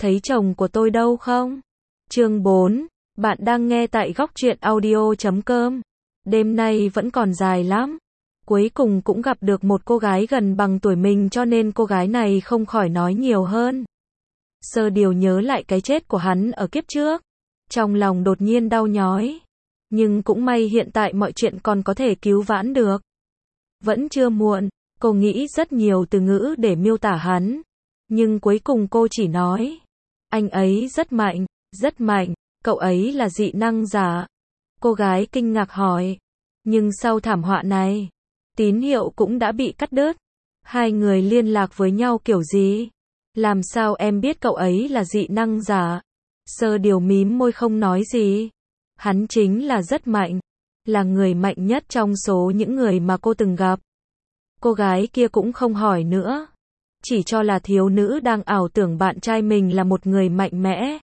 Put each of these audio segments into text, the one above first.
thấy chồng của tôi đâu không? Chương 4, bạn đang nghe tại góc truyện audio.com. Đêm nay vẫn còn dài lắm. Cuối cùng cũng gặp được một cô gái gần bằng tuổi mình cho nên cô gái này không khỏi nói nhiều hơn. Sơ Điều nhớ lại cái chết của hắn ở kiếp trước. Trong lòng đột nhiên đau nhói. Nhưng cũng may hiện tại mọi chuyện còn có thể cứu vãn được. Vẫn chưa muộn, cô nghĩ rất nhiều từ ngữ để miêu tả hắn. Nhưng cuối cùng cô chỉ nói. Anh ấy rất mạnh, cậu ấy là dị năng giả. Cô gái kinh ngạc hỏi. Nhưng sau thảm họa này, tín hiệu cũng đã bị cắt đứt. Hai người liên lạc với nhau kiểu gì? Làm sao em biết cậu ấy là dị năng giả? Sơ Điều mím môi không nói gì. Hắn chính là rất mạnh. Là người mạnh nhất trong số những người mà cô từng gặp. Cô gái kia cũng không hỏi nữa. Chỉ cho là thiếu nữ đang ảo tưởng bạn trai mình là một người mạnh mẽ.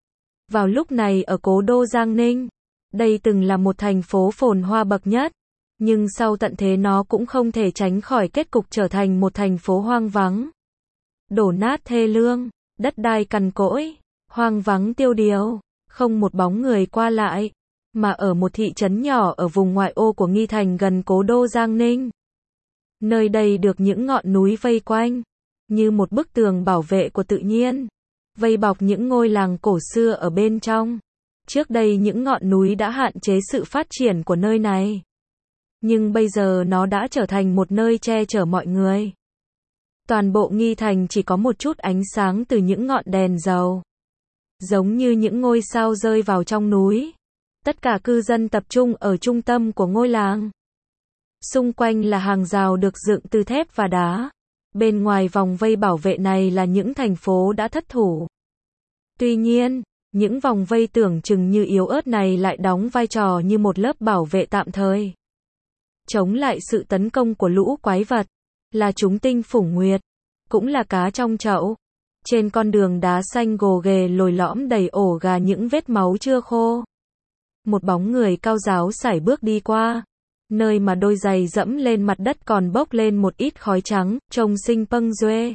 Vào lúc này ở cố đô Giang Ninh, đây từng là một thành phố phồn hoa bậc nhất. Nhưng sau tận thế nó cũng không thể tránh khỏi kết cục trở thành một thành phố hoang vắng. Đổ nát thê lương, đất đai cằn cỗi, hoang vắng tiêu điều, không một bóng người qua lại. Mà ở một thị trấn nhỏ ở vùng ngoại ô của Nghi Thành gần cố đô Giang Ninh. Nơi đây được những ngọn núi vây quanh, như một bức tường bảo vệ của tự nhiên, vây bọc những ngôi làng cổ xưa ở bên trong. Trước đây những ngọn núi đã hạn chế sự phát triển của nơi này. Nhưng bây giờ nó đã trở thành một nơi che chở mọi người. Toàn bộ Nghi Thành chỉ có một chút ánh sáng từ những ngọn đèn dầu. Giống như những ngôi sao rơi vào trong núi. Tất cả cư dân tập trung ở trung tâm của ngôi làng. Xung quanh là hàng rào được dựng từ thép và đá. Bên ngoài vòng vây bảo vệ này là những thành phố đã thất thủ. Tuy nhiên, những vòng vây tưởng chừng như yếu ớt này lại đóng vai trò như một lớp bảo vệ tạm thời. Chống lại sự tấn công của lũ quái vật, là chúng tinh phủng nguyệt, cũng là cá trong chậu. Trên con đường đá xanh gồ ghề lồi lõm đầy ổ gà những vết máu chưa khô. Một bóng người cao ráo sải bước đi qua. Nơi mà đôi giày dẫm lên mặt đất còn bốc lên một ít khói trắng, trông xinh pâng duê.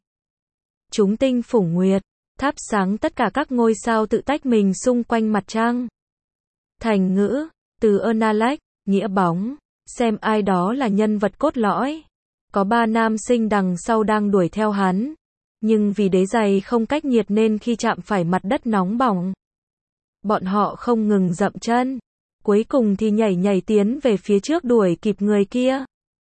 Chúng tinh phủng nguyệt, thắp sáng tất cả các ngôi sao tự tách mình xung quanh mặt trăng. Thành ngữ, từ Ernalek, nghĩa bóng, xem ai đó là nhân vật cốt lõi. Có 3 nam sinh đằng sau đang đuổi theo hắn. Nhưng vì đế giày không cách nhiệt nên khi chạm phải mặt đất nóng bỏng. Bọn họ không ngừng dậm chân. Cuối cùng thì nhảy tiến về phía trước đuổi kịp người kia.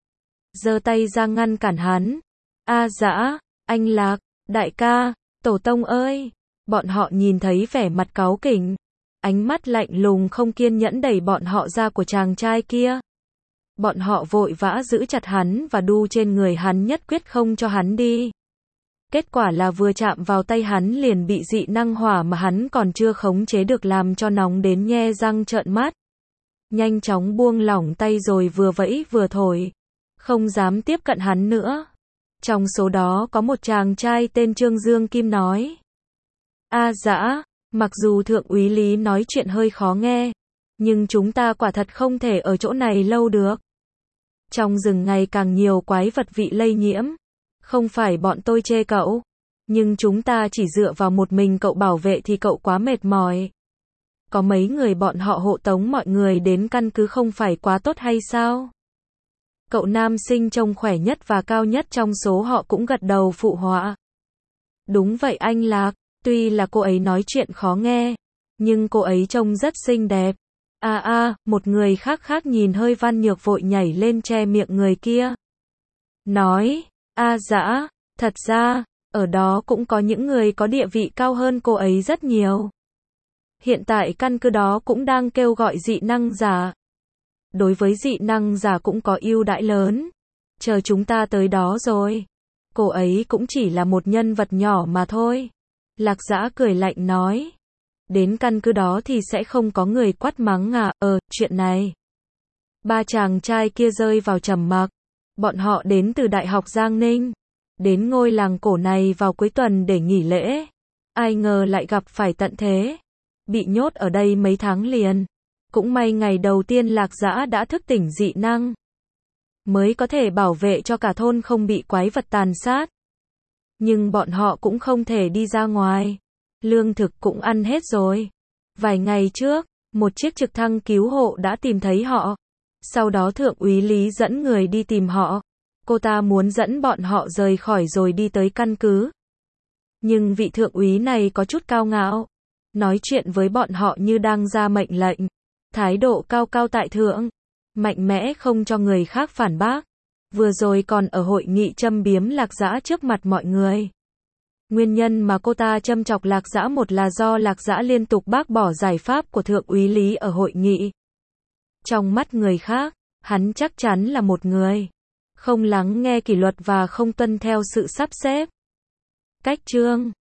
Giơ tay ra ngăn cản hắn. A Dã, anh Lạc, đại ca, tổ tông ơi. Bọn họ nhìn thấy vẻ mặt cáu kỉnh. Ánh mắt lạnh lùng không kiên nhẫn đẩy bọn họ ra của chàng trai kia. Bọn họ vội vã giữ chặt hắn và đu trên người hắn nhất quyết không cho hắn đi. Kết quả là vừa chạm vào tay hắn liền bị dị năng hỏa mà hắn còn chưa khống chế được làm cho nóng đến nhe răng trợn mắt. Nhanh chóng buông lỏng tay rồi vừa vẫy vừa thổi. Không dám tiếp cận hắn nữa. Trong số đó có một chàng trai tên Trương Dương Kim nói. A Dã, mặc dù thượng úy Lý nói chuyện hơi khó nghe. Nhưng chúng ta quả thật không thể ở chỗ này lâu được. Trong rừng ngày càng nhiều quái vật bị lây nhiễm. Không phải bọn tôi chê cậu. Nhưng chúng ta chỉ dựa vào một mình cậu bảo vệ thì cậu quá mệt mỏi. Có mấy người bọn họ hộ tống mọi người đến căn cứ không phải quá tốt hay sao? Cậu nam sinh trông khỏe nhất và cao nhất trong số họ cũng gật đầu phụ họa. Đúng vậy anh Lạc, tuy là cô ấy nói chuyện khó nghe, nhưng cô ấy trông rất xinh đẹp. Một người khác nhìn hơi văn nhược vội nhảy lên che miệng người kia. Nói, A Dã, thật ra, ở đó cũng có những người có địa vị cao hơn cô ấy rất nhiều. Hiện tại căn cứ đó cũng đang kêu gọi dị năng giả. Đối với dị năng giả cũng có ưu đãi lớn. Chờ chúng ta tới đó rồi. Cô ấy cũng chỉ là một nhân vật nhỏ mà thôi. Lạc Dã cười lạnh nói. Đến căn cứ đó thì sẽ không có người quát mắng à? Chuyện này. 3 chàng trai kia rơi vào trầm mặc. Bọn họ đến từ Đại học Giang Ninh. Đến ngôi làng cổ này vào cuối tuần để nghỉ lễ. Ai ngờ lại gặp phải tận thế. Bị nhốt ở đây mấy tháng liền. Cũng may ngày đầu tiên Lạc Dã đã thức tỉnh dị năng. Mới có thể bảo vệ cho cả thôn không bị quái vật tàn sát. Nhưng bọn họ cũng không thể đi ra ngoài. Lương thực cũng ăn hết rồi. Vài ngày trước, một chiếc trực thăng cứu hộ đã tìm thấy họ. Sau đó thượng úy Lý dẫn người đi tìm họ. Cô ta muốn dẫn bọn họ rời khỏi rồi đi tới căn cứ. Nhưng vị thượng úy này có chút cao ngạo. Nói chuyện với bọn họ như đang ra mệnh lệnh. Thái độ cao cao tại thượng. Mạnh mẽ không cho người khác phản bác. Vừa rồi còn ở hội nghị châm biếm Lạc Dã trước mặt mọi người. Nguyên nhân mà cô ta châm chọc Lạc Dã một là do Lạc Dã liên tục bác bỏ giải pháp của thượng úy Lý ở hội nghị. Trong mắt người khác, hắn chắc chắn là một người không lắng nghe kỷ luật và không tuân theo sự sắp xếp. Cách chương